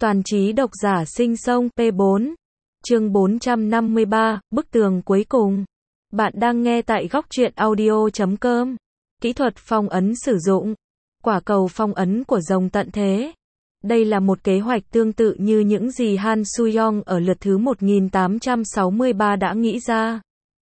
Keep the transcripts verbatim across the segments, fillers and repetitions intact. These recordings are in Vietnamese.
Toàn trí độc giả sinh sông P bốn. Chương bốn trăm năm mươi ba, bức tường cuối cùng. Bạn đang nghe tại góc truyện audio chấm com. Kỹ thuật phong ấn sử dụng. Quả cầu phong ấn của rồng tận thế. Đây là một kế hoạch tương tự như những gì Han Suyong ở lượt thứ một nghìn tám trăm sáu mươi ba đã nghĩ ra.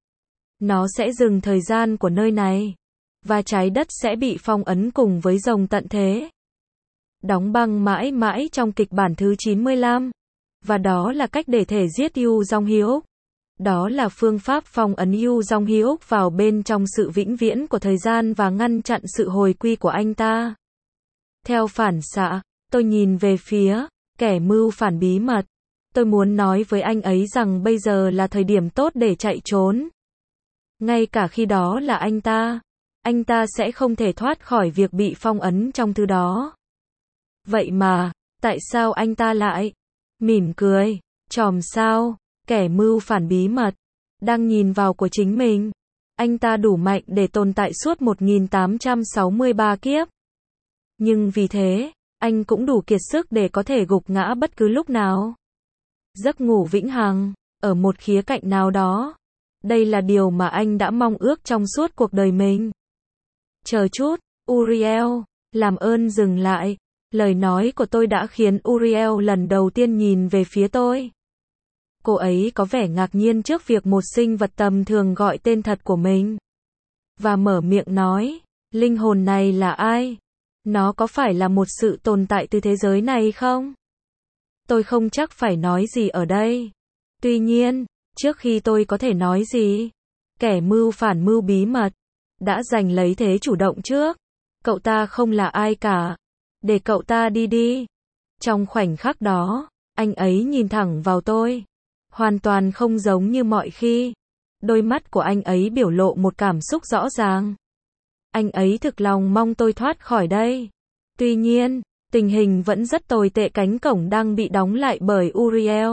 Nó sẽ dừng thời gian của nơi này. Và trái đất sẽ bị phong ấn cùng với rồng tận thế. Đóng băng mãi mãi trong kịch bản thứ chín mươi lăm. Và đó là cách để thể giết Yu Jong-hyuk. Đó là phương pháp phong ấn Yu Jong-hyuk vào bên trong sự vĩnh viễn của thời gian và ngăn chặn sự hồi quy của anh ta. Theo phản xạ, tôi nhìn về phía kẻ mưu phản bí mật. Tôi muốn nói với anh ấy rằng bây giờ là thời điểm tốt để chạy trốn. Ngay cả khi đó là anh ta, anh ta sẽ không thể thoát khỏi việc bị phong ấn trong thứ đó. Vậy mà, tại sao anh ta lại mỉm cười, chòm sao, kẻ mưu phản bí mật, đang nhìn vào của chính mình. Anh ta đủ mạnh để tồn tại suốt một nghìn tám trăm sáu mươi ba kiếp. Nhưng vì thế, anh cũng đủ kiệt sức để có thể gục ngã bất cứ lúc nào. Giấc ngủ vĩnh hằng, ở một khía cạnh nào đó. Đây là điều mà anh đã mong ước trong suốt cuộc đời mình. Chờ chút, Uriel, làm ơn dừng lại. Lời nói của tôi đã khiến Uriel lần đầu tiên nhìn về phía tôi. Cô ấy có vẻ ngạc nhiên trước việc một sinh vật tầm thường gọi tên thật của mình. Và mở miệng nói, linh hồn này là ai? Nó có phải là một sự tồn tại từ thế giới này không? Tôi không chắc phải nói gì ở đây. Tuy nhiên, trước khi tôi có thể nói gì, kẻ mưu phản mưu bí mật đã giành lấy thế chủ động trước. Cậu ta không là ai cả. Để cậu ta đi đi. Trong khoảnh khắc đó, anh ấy nhìn thẳng vào tôi. Hoàn toàn không giống như mọi khi. Đôi mắt của anh ấy biểu lộ một cảm xúc rõ ràng. Anh ấy thực lòng mong tôi thoát khỏi đây. Tuy nhiên, tình hình vẫn rất tồi tệ, cánh cổng đang bị đóng lại bởi Uriel.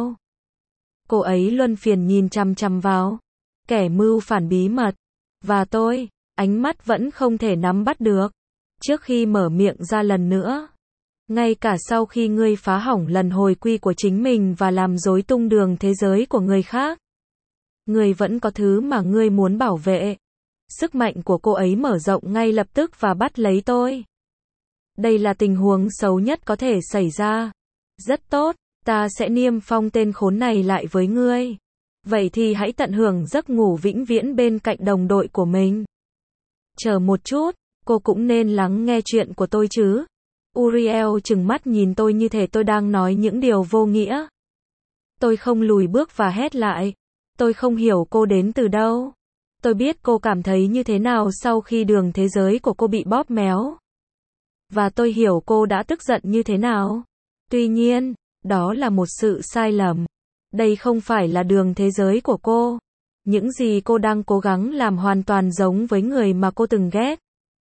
Cô ấy luân phiền nhìn chằm chằm vào kẻ mưu phản bí mật. Và tôi, ánh mắt vẫn không thể nắm bắt được. Trước khi mở miệng ra lần nữa. Ngay cả sau khi ngươi phá hỏng lần hồi quy của chính mình và làm rối tung đường thế giới của người khác. Ngươi vẫn có thứ mà ngươi muốn bảo vệ. Sức mạnh của cô ấy mở rộng ngay lập tức và bắt lấy tôi. Đây là tình huống xấu nhất có thể xảy ra. Rất tốt, ta sẽ niêm phong tên khốn này lại với ngươi. Vậy thì hãy tận hưởng giấc ngủ vĩnh viễn bên cạnh đồng đội của mình. Chờ một chút. Cô cũng nên lắng nghe chuyện của tôi chứ. Uriel trừng mắt nhìn tôi như thể tôi đang nói những điều vô nghĩa. Tôi không lùi bước và hét lại. Tôi không hiểu cô đến từ đâu. Tôi biết cô cảm thấy như thế nào sau khi đường thế giới của cô bị bóp méo. Và tôi hiểu cô đã tức giận như thế nào. Tuy nhiên, đó là một sự sai lầm. Đây không phải là đường thế giới của cô. Những gì cô đang cố gắng làm hoàn toàn giống với người mà cô từng ghét.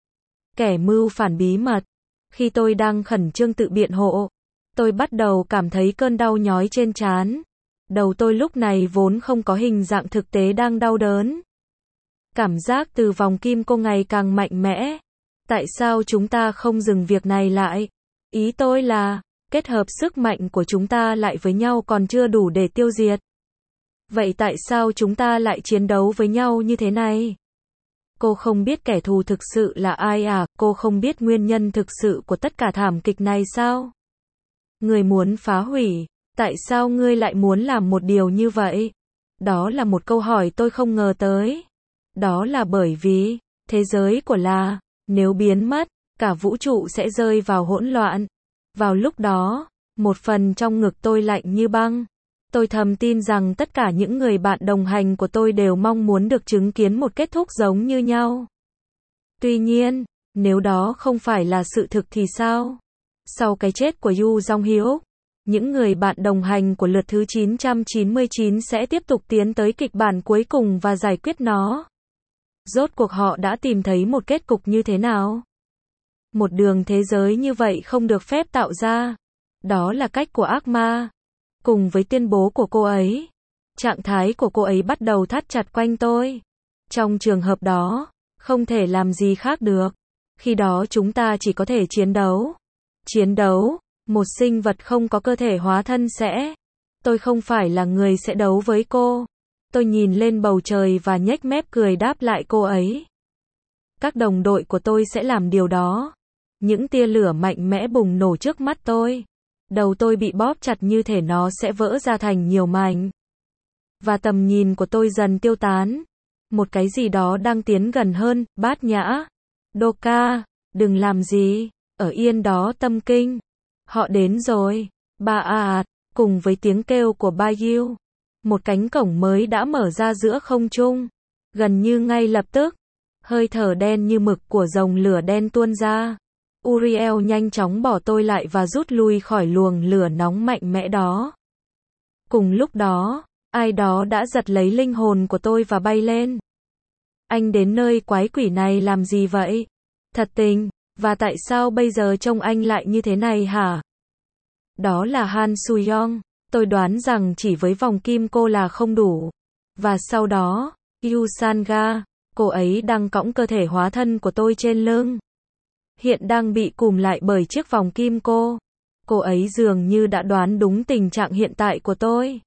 Kẻ mưu phản bí mật. Khi tôi đang khẩn trương tự biện hộ, tôi bắt đầu cảm thấy cơn đau nhói trên trán. Đầu tôi lúc này vốn không có hình dạng thực tế đang đau đớn. Cảm giác từ vòng kim cô ngày càng mạnh mẽ. Tại sao chúng ta không dừng việc này lại? Ý tôi là, kết hợp sức mạnh của chúng ta lại với nhau còn chưa đủ để tiêu diệt. Vậy tại sao chúng ta lại chiến đấu với nhau như thế này? Cô không biết kẻ thù thực sự là ai à? Cô không biết nguyên nhân thực sự của tất cả thảm kịch này sao? Ngươi muốn phá hủy, tại sao ngươi lại muốn làm một điều như vậy? Đó là một câu hỏi tôi không ngờ tới. Đó là bởi vì, thế giới của La, nếu biến mất, cả vũ trụ sẽ rơi vào hỗn loạn. Vào lúc đó, một phần trong ngực tôi lạnh như băng. Tôi thầm tin rằng tất cả những người bạn đồng hành của tôi đều mong muốn được chứng kiến một kết thúc giống như nhau. Tuy nhiên, nếu đó không phải là sự thực thì sao? Sau cái chết của Yu Jong-hyuk, những người bạn đồng hành của lượt thứ chín trăm chín mươi chín sẽ tiếp tục tiến tới kịch bản cuối cùng và giải quyết nó. Rốt cuộc họ đã tìm thấy một kết cục như thế nào? Một đường thế giới như vậy không được phép tạo ra. Đó là cách của ác ma. Cùng với tuyên bố của cô ấy, trạng thái của cô ấy bắt đầu thắt chặt quanh tôi. Trong trường hợp đó, không thể làm gì khác được. Khi đó chúng ta chỉ có thể chiến đấu. Chiến đấu, Một sinh vật không có cơ thể hóa thân sẽ. Tôi không phải là người sẽ đấu với cô. Tôi nhìn lên bầu trời và nhếch mép cười đáp lại cô ấy. Các đồng đội của tôi sẽ làm điều đó. Những tia lửa mạnh mẽ bùng nổ trước mắt tôi. Đầu tôi bị bóp chặt như thể nó sẽ vỡ ra thành nhiều mảnh. Và tầm nhìn của tôi dần tiêu tán. Một cái gì đó đang tiến gần hơn, Bát Nhã. Doka, đừng làm gì, ở yên đó Tâm Kinh. Họ đến rồi. Ba à, cùng với tiếng kêu của Ba Yu. Một cánh cổng mới đã mở ra giữa không trung. Gần như ngay lập tức, hơi thở đen như mực của dòng lửa đen tuôn ra. Uriel nhanh chóng bỏ tôi lại và rút lui khỏi luồng lửa nóng mạnh mẽ đó. Cùng lúc đó, ai đó đã giật lấy linh hồn của tôi và bay lên. Anh đến nơi quái quỷ này làm gì vậy? Thật tình, và tại sao bây giờ trông anh lại như thế này hả? Đó là Han Soo-young. Tôi đoán rằng chỉ với vòng kim cô là không đủ. Và sau đó, Yu Sang-ga, cô ấy đang cõng cơ thể hóa thân của tôi trên lưng. Hiện đang bị cùm lại bởi chiếc vòng kim cô. Cô ấy dường như đã đoán đúng tình trạng hiện tại của tôi.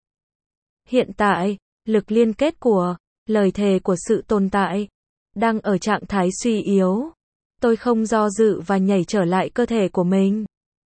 Hiện tại, lực liên kết của, lời thề của sự tồn tại, đang ở trạng thái suy yếu. Tôi không do dự và nhảy trở lại cơ thể của mình.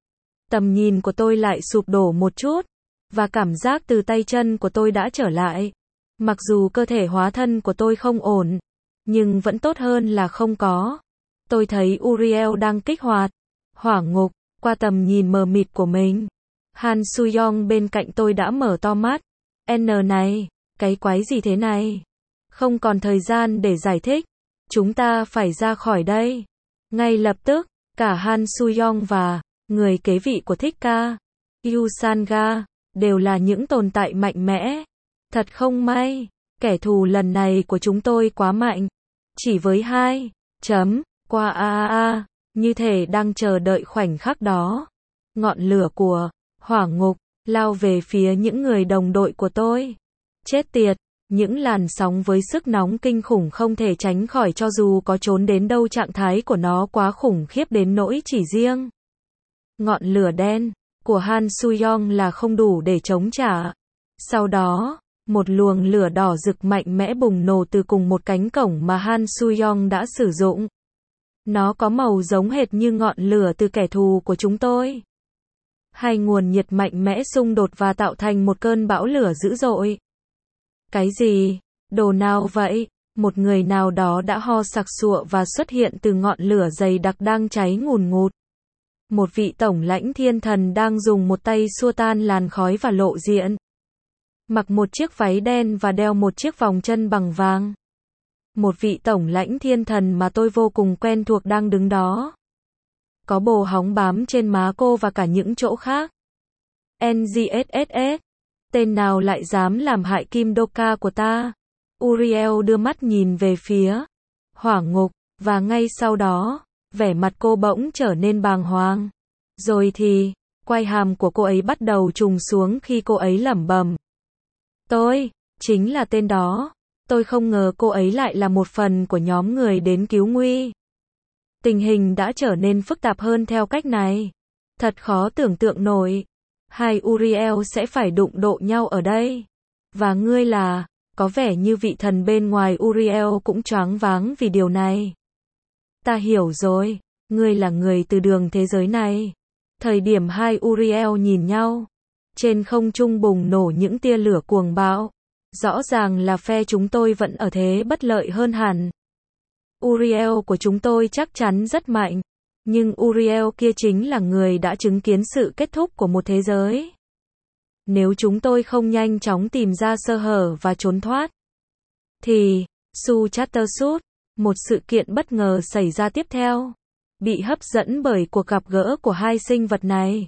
Tầm nhìn của tôi lại sụp đổ một chút, và cảm giác từ tay chân của tôi đã trở lại. Mặc dù cơ thể hóa thân của tôi không ổn, nhưng vẫn tốt hơn là không có. Tôi thấy Uriel đang kích hoạt hỏa ngục qua tầm nhìn mờ mịt của mình. Han Soo-young bên cạnh tôi đã mở to mắt. N này, cái quái gì thế này? Không còn thời gian để giải thích. Chúng ta phải ra khỏi đây. Ngay lập tức, cả Han Soo-young và người kế vị của Thích Ca, Yu Sang-ga, đều là những tồn tại mạnh mẽ. Thật không may, kẻ thù lần này của chúng tôi quá mạnh. Chỉ với hai chấm qua a a a, như thể đang chờ đợi khoảnh khắc đó. Ngọn lửa của hỏa ngục lao về phía những người đồng đội của tôi. Chết tiệt, những làn sóng với sức nóng kinh khủng không thể tránh khỏi cho dù có trốn đến đâu, trạng thái của nó quá khủng khiếp đến nỗi chỉ riêng ngọn lửa đen của Han Soo-young là không đủ để chống trả. Sau đó, một luồng lửa đỏ rực mạnh mẽ bùng nổ từ cùng một cánh cổng mà Han Soo-young đã sử dụng. Nó có màu giống hệt như ngọn lửa từ kẻ thù của chúng tôi. Hai nguồn nhiệt mạnh mẽ xung đột và tạo thành một cơn bão lửa dữ dội. Cái gì? Đồ nào vậy? Một người nào đó đã ho sặc sụa và xuất hiện từ ngọn lửa dày đặc đang cháy ngùn ngụt. Một vị tổng lãnh thiên thần đang dùng một tay xua tan làn khói và lộ diện. Mặc một chiếc váy đen và đeo một chiếc vòng chân bằng vàng. Một vị tổng lãnh thiên thần mà tôi vô cùng quen thuộc đang đứng đó. Có bồ hóng bám trên má cô và cả những chỗ khác. en giê ét ét ét. Tên nào lại dám làm hại Kim Doka của ta? Uriel đưa mắt nhìn về phía hỏa ngục, và ngay sau đó, vẻ mặt cô bỗng trở nên bàng hoàng. Rồi thì, quai hàm của cô ấy bắt đầu trùng xuống khi cô ấy lẩm bẩm. Tôi, chính là tên đó. Tôi không ngờ cô ấy lại là một phần của nhóm người đến cứu nguy. Tình hình đã trở nên phức tạp hơn theo cách này. Thật khó tưởng tượng nổi. Hai Uriel sẽ phải đụng độ nhau ở đây. Và ngươi là, có vẻ như vị thần bên ngoài Uriel cũng choáng váng vì điều này. Ta hiểu rồi, ngươi là người từ đường thế giới này. Thời điểm hai Uriel nhìn nhau, trên không trung bùng nổ những tia lửa cuồng bạo. Rõ ràng là phe chúng tôi vẫn ở thế bất lợi hơn hẳn. Uriel của chúng tôi chắc chắn rất mạnh. Nhưng Uriel kia chính là người đã chứng kiến sự kết thúc của một thế giới. Nếu chúng tôi không nhanh chóng tìm ra sơ hở và trốn thoát, thì, Su Chattersooth, một sự kiện bất ngờ xảy ra tiếp theo. Bị hấp dẫn bởi cuộc gặp gỡ của hai sinh vật này.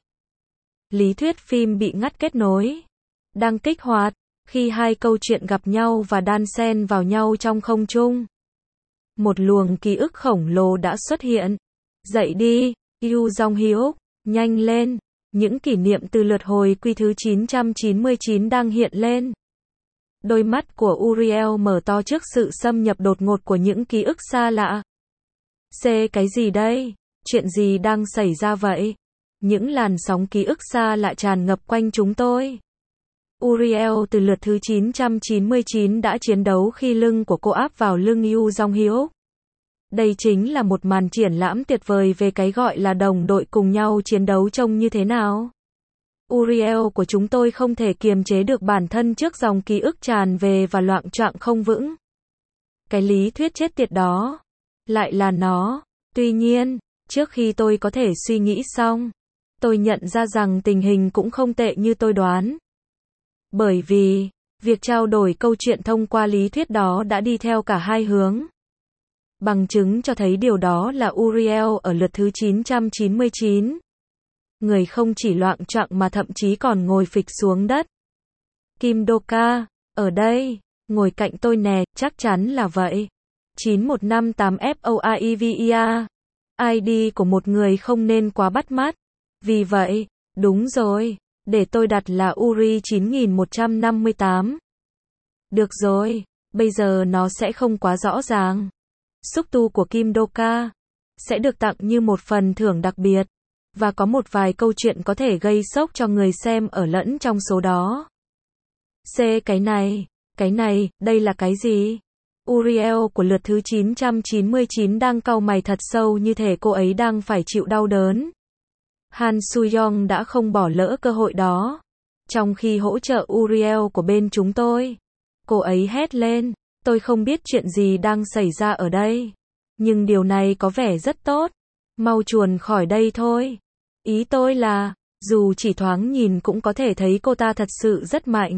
Lý thuyết phim bị ngắt kết nối. Đang kích hoạt, khi hai câu chuyện gặp nhau và đan xen vào nhau trong không trung. Một luồng ký ức khổng lồ đã xuất hiện. Dậy đi, Yu Jong-hyuk, nhanh lên. Những kỷ niệm từ lượt hồi quy thứ chín trăm chín mươi chín đang hiện lên. Đôi mắt của Uriel mở to trước sự xâm nhập đột ngột của những ký ức xa lạ. C cái gì đây? Chuyện gì đang xảy ra vậy? Những làn sóng ký ức xa lạ tràn ngập quanh chúng tôi. Uriel từ lượt thứ chín trăm chín mươi chín đã chiến đấu khi lưng của cô áp vào lưng Yu Jong-hyuk. Đây chính là một màn triển lãm tuyệt vời về cái gọi là đồng đội cùng nhau chiến đấu trông như thế nào. Uriel của chúng tôi không thể kiềm chế được bản thân trước dòng ký ức tràn về và loạng choạng không vững. Cái lý thuyết chết tiệt đó. Lại là nó. Tuy nhiên, trước khi tôi có thể suy nghĩ xong, tôi nhận ra rằng tình hình cũng không tệ như tôi đoán. Bởi vì, việc trao đổi câu chuyện thông qua lý thuyết đó đã đi theo cả hai hướng. Bằng chứng cho thấy điều đó là Uriel ở lượt thứ chín trăm chín mươi chín. Người không chỉ loạng choạng mà thậm chí còn ngồi phịch xuống đất. Kim Do-ka, ở đây, ngồi cạnh tôi nè, chắc chắn là vậy. chín một năm tám FOIVEA. i đê của một người không nên quá bắt mắt. Vì vậy, đúng rồi, để tôi đặt là Uri chín nghìn một trăm năm mươi tám. Được rồi, bây giờ nó sẽ không quá rõ ràng. Xúc tu của Kim Do-ka sẽ được tặng như một phần thưởng đặc biệt. Và có một vài câu chuyện có thể gây sốc cho người xem ở lẫn trong số đó. C. Cái này, cái này, đây là cái gì? Uriel của lượt thứ chín trăm chín mươi chín đang cau mày thật sâu như thể cô ấy đang phải chịu đau đớn. Han Soo-young đã không bỏ lỡ cơ hội đó. Trong khi hỗ trợ Uriel của bên chúng tôi, cô ấy hét lên, tôi không biết chuyện gì đang xảy ra ở đây. Nhưng điều này có vẻ rất tốt. Mau chuồn khỏi đây thôi. Ý tôi là, dù chỉ thoáng nhìn cũng có thể thấy cô ta thật sự rất mạnh.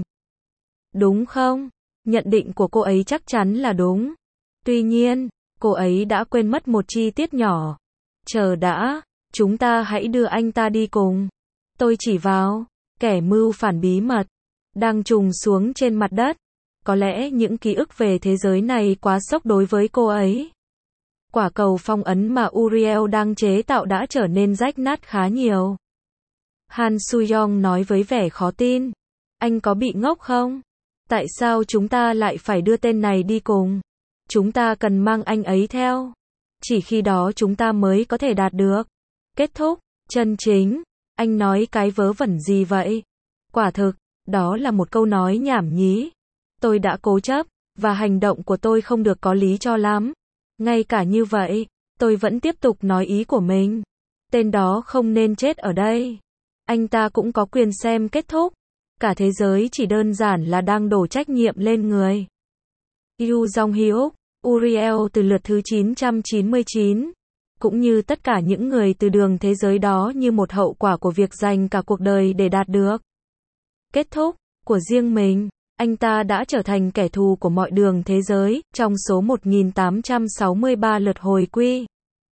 Đúng không? Nhận định của cô ấy chắc chắn là đúng. Tuy nhiên, cô ấy đã quên mất một chi tiết nhỏ. Chờ đã, chúng ta hãy đưa anh ta đi cùng. Tôi chỉ vào, kẻ mưu phản bí mật, đang trùng xuống trên mặt đất. Có lẽ những ký ức về thế giới này quá sốc đối với cô ấy. Quả cầu phong ấn mà Uriel đang chế tạo đã trở nên rách nát khá nhiều. Han Soo-young nói với vẻ khó tin. Anh có bị ngốc không? Tại sao chúng ta lại phải đưa tên này đi cùng? Chúng ta cần mang anh ấy theo. Chỉ khi đó chúng ta mới có thể đạt được kết thúc chân chính. Anh nói cái vớ vẩn gì vậy? Quả thực, đó là một câu nói nhảm nhí. Tôi đã cố chấp, và hành động của tôi không được có lý cho lắm. Ngay cả như vậy, tôi vẫn tiếp tục nói ý của mình. Tên đó không nên chết ở đây. Anh ta cũng có quyền xem kết thúc. Cả thế giới chỉ đơn giản là đang đổ trách nhiệm lên người. Yu Jong-hyuk, Uriel từ lượt thứ chín trăm chín mươi chín, cũng như tất cả những người từ đường thế giới đó như một hậu quả của việc dành cả cuộc đời để đạt được kết thúc của riêng mình. Anh ta đã trở thành kẻ thù của mọi đường thế giới, trong số một nghìn tám trăm sáu mươi ba lượt hồi quy.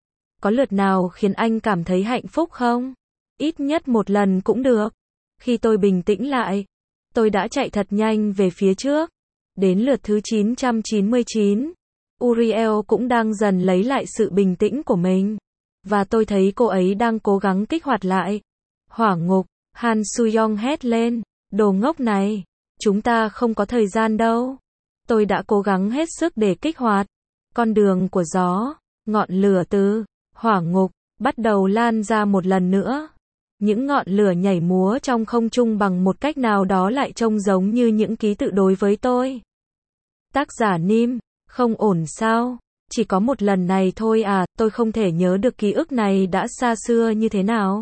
Có lượt nào khiến anh cảm thấy hạnh phúc không? Ít nhất một lần cũng được. Khi tôi bình tĩnh lại, tôi đã chạy thật nhanh về phía trước. Đến lượt thứ chín trăm chín mươi chín, Uriel cũng đang dần lấy lại sự bình tĩnh của mình. Và tôi thấy cô ấy đang cố gắng kích hoạt lại. Hỏa ngục, Han Soo-young hét lên, đồ ngốc này. Chúng ta không có thời gian đâu. Tôi đã cố gắng hết sức để kích hoạt con đường của gió. Ngọn lửa từ hỏa ngục bắt đầu lan ra một lần nữa. Những ngọn lửa nhảy múa trong không trung bằng một cách nào đó lại trông giống như những ký tự đối với tôi. Tác giả Nim, không ổn sao? Chỉ có một lần này thôi à, tôi không thể nhớ được ký ức này đã xa xưa như thế nào.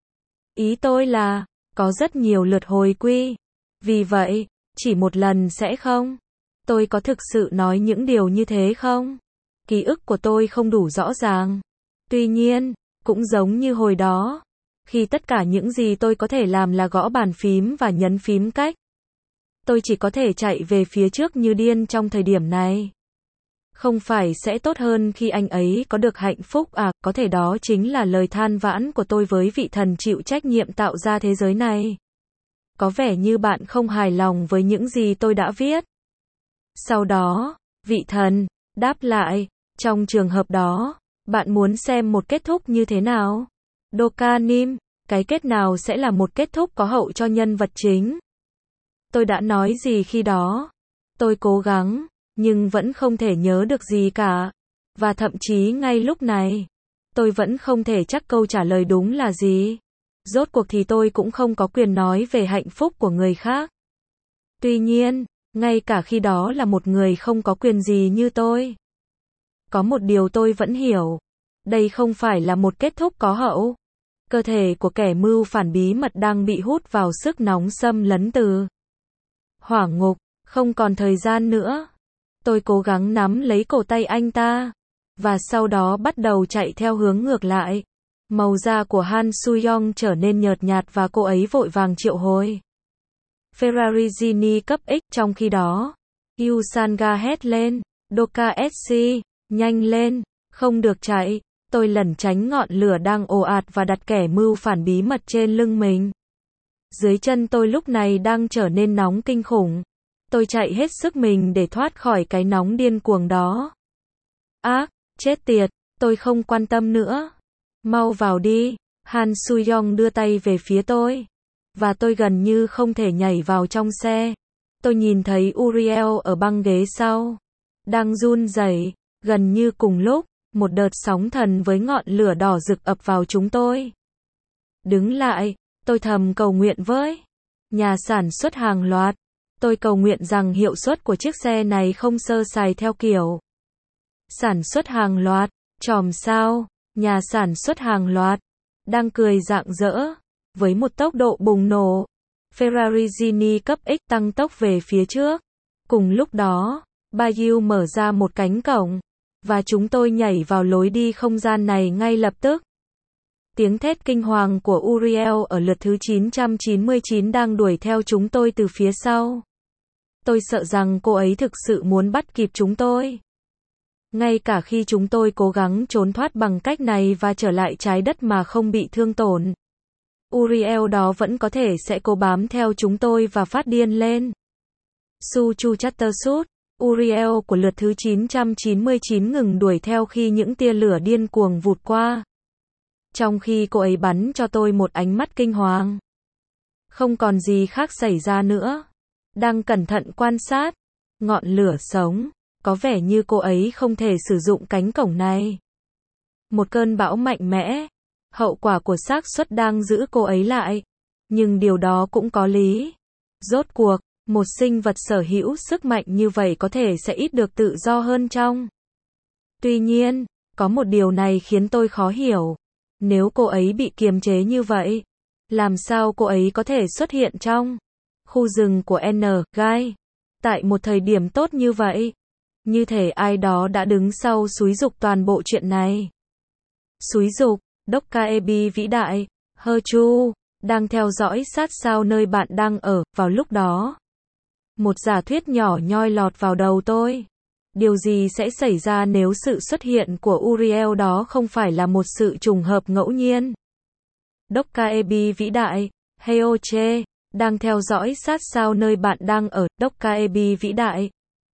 Ý tôi là, có rất nhiều lượt hồi quy. Vì vậy, chỉ một lần sẽ không? Tôi có thực sự nói những điều như thế không? Ký ức của tôi không đủ rõ ràng. Tuy nhiên, cũng giống như hồi đó, khi tất cả những gì tôi có thể làm là gõ bàn phím và nhấn phím cách. Tôi chỉ có thể chạy về phía trước như điên trong thời điểm này. Không phải sẽ tốt hơn khi anh ấy có được hạnh phúc à, có thể đó chính là lời than vãn của tôi với vị thần chịu trách nhiệm tạo ra thế giới này. Có vẻ như bạn không hài lòng với những gì tôi đã viết. Sau đó, vị thần đáp lại, trong trường hợp đó, bạn muốn xem một kết thúc như thế nào? Do-ka Nim, cái kết nào sẽ là một kết thúc có hậu cho nhân vật chính? Tôi đã nói gì khi đó? Tôi cố gắng, nhưng vẫn không thể nhớ được gì cả. Và thậm chí ngay lúc này, tôi vẫn không thể chắc câu trả lời đúng là gì. Rốt cuộc thì tôi cũng không có quyền nói về hạnh phúc của người khác. Tuy nhiên, ngay cả khi đó là một người không có quyền gì như tôi. Có một điều tôi vẫn hiểu. Đây không phải là một kết thúc có hậu. Cơ thể của kẻ mưu phản bí mật đang bị hút vào sức nóng xâm lấn từ hỏa ngục, không còn thời gian nữa. Tôi cố gắng nắm lấy cổ tay anh ta, và sau đó bắt đầu chạy theo hướng ngược lại. Màu da của Han Soo-young trở nên nhợt nhạt và cô ấy vội vàng triệu hồi Ferrari Genie cấp X. Trong khi đó, Yu Sanga hét lên, Doka ét xê, nhanh lên, không được chạy. Tôi lẩn tránh ngọn lửa đang ồ ạt và đặt kẻ mưu phản bí mật trên lưng mình. Dưới chân tôi lúc này đang trở nên nóng kinh khủng. Tôi chạy hết sức mình để thoát khỏi cái nóng điên cuồng đó. Ác, chết tiệt, tôi không quan tâm nữa. Mau vào đi. Han Soo-young đưa tay về phía tôi. Và tôi gần như không thể nhảy vào trong xe. Tôi nhìn thấy Uriel ở băng ghế sau. Đang run rẩy. Gần như cùng lúc, một đợt sóng thần với ngọn lửa đỏ rực ập vào chúng tôi. Đứng lại, tôi thầm cầu nguyện với nhà sản xuất hàng loạt. Tôi cầu nguyện rằng hiệu suất của chiếc xe này không sơ sài theo kiểu sản xuất hàng loạt, chòm sao, nhà sản xuất hàng loạt, đang cười rạng rỡ, với một tốc độ bùng nổ. Ferrari Genie cấp X tăng tốc về phía trước. Cùng lúc đó, Bayou mở ra một cánh cổng, và chúng tôi nhảy vào lối đi không gian này ngay lập tức. Tiếng thét kinh hoàng của Uriel ở lượt thứ chín trăm chín mươi chín đang đuổi theo chúng tôi từ phía sau. Tôi sợ rằng cô ấy thực sự muốn bắt kịp chúng tôi. Ngay cả khi chúng tôi cố gắng trốn thoát bằng cách này và trở lại trái đất mà không bị thương tổn, Uriel đó vẫn có thể sẽ cố bám theo chúng tôi và phát điên lên. Su Chu Chattersut, Uriel của lượt thứ chín trăm chín mươi chín ngừng đuổi theo khi những tia lửa điên cuồng vụt qua. Trong khi cô ấy bắn cho tôi một ánh mắt kinh hoàng. Không còn gì khác xảy ra nữa. Đang cẩn thận quan sát. Ngọn lửa sống. Có vẻ như cô ấy không thể sử dụng cánh cổng này. Một cơn bão mạnh mẽ. Hậu quả của xác suất đang giữ cô ấy lại. Nhưng điều đó cũng có lý. Rốt cuộc, một sinh vật sở hữu sức mạnh như vậy có thể sẽ ít được tự do hơn trong. Tuy nhiên, có một điều này khiến tôi khó hiểu. Nếu cô ấy bị kiềm chế như vậy, làm sao cô ấy có thể xuất hiện trong khu rừng của N. Gai tại một thời điểm tốt như vậy? Như thể ai đó đã đứng sau xúi giục toàn bộ chuyện này. Xúi giục, Dokkaebi vĩ đại, Hơ Chu, đang theo dõi sát sao nơi bạn đang ở, vào lúc đó. Một giả thuyết nhỏ nhoi lọt vào đầu tôi. Điều gì sẽ xảy ra nếu sự xuất hiện của Uriel đó không phải là một sự trùng hợp ngẫu nhiên? Dokkaebi vĩ đại, Heoche, đang theo dõi sát sao nơi bạn đang ở, Dokkaebi vĩ đại.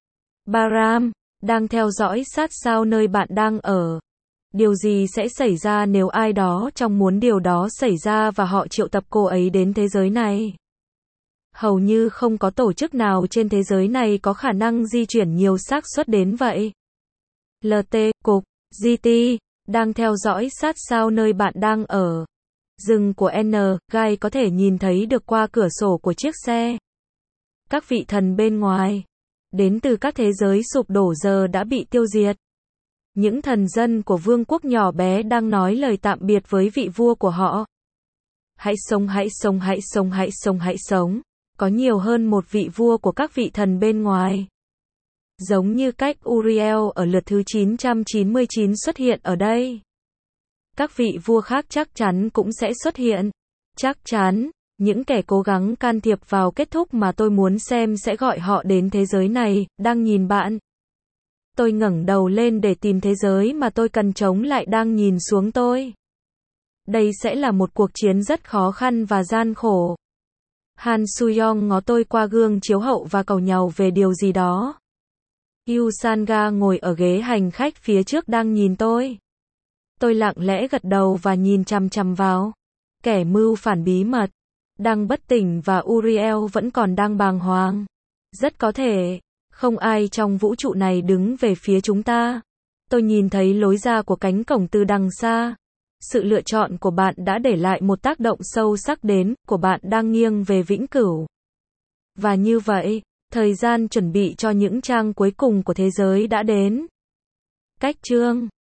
Baram, đang theo dõi sát sao nơi bạn đang ở. Điều gì sẽ xảy ra nếu ai đó trong muốn điều đó xảy ra và họ triệu tập cô ấy đến thế giới này? Hầu như không có tổ chức nào trên thế giới này có khả năng di chuyển nhiều xác suất đến vậy. lờ tê, cục, giê tê, đang theo dõi sát sao nơi bạn đang ở. Rừng của N. Gai có thể nhìn thấy được qua cửa sổ của chiếc xe. Các vị thần bên ngoài, đến từ các thế giới sụp đổ giờ đã bị tiêu diệt. Những thần dân của vương quốc nhỏ bé đang nói lời tạm biệt với vị vua của họ. Hãy sống, hãy sống, hãy sống, hãy sống, hãy sống. Có nhiều hơn một vị vua của các vị thần bên ngoài. Giống như cách Uriel ở lượt thứ chín trăm chín mươi chín xuất hiện ở đây. Các vị vua khác chắc chắn cũng sẽ xuất hiện. Chắc chắn, những kẻ cố gắng can thiệp vào kết thúc mà tôi muốn xem sẽ gọi họ đến thế giới này, đang nhìn bạn. Tôi ngẩng đầu lên để tìm thế giới mà tôi cần chống lại đang nhìn xuống tôi. Đây sẽ là một cuộc chiến rất khó khăn và gian khổ. Han Soo-young ngó tôi qua gương chiếu hậu và cầu nhàu về điều gì đó. Yu Sanga ngồi ở ghế hành khách phía trước đang nhìn tôi. Tôi lặng lẽ gật đầu và nhìn chằm chằm vào kẻ mưu phản bí mật, đang bất tỉnh, và Uriel vẫn còn đang bàng hoàng. Rất có thể, không ai trong vũ trụ này đứng về phía chúng ta. Tôi nhìn thấy lối ra của cánh cổng từ đằng xa. Sự lựa chọn của bạn đã để lại một tác động sâu sắc đến, của bạn đang nghiêng về vĩnh cửu. Và như vậy, thời gian chuẩn bị cho những trang cuối cùng của thế giới đã đến. Cách chương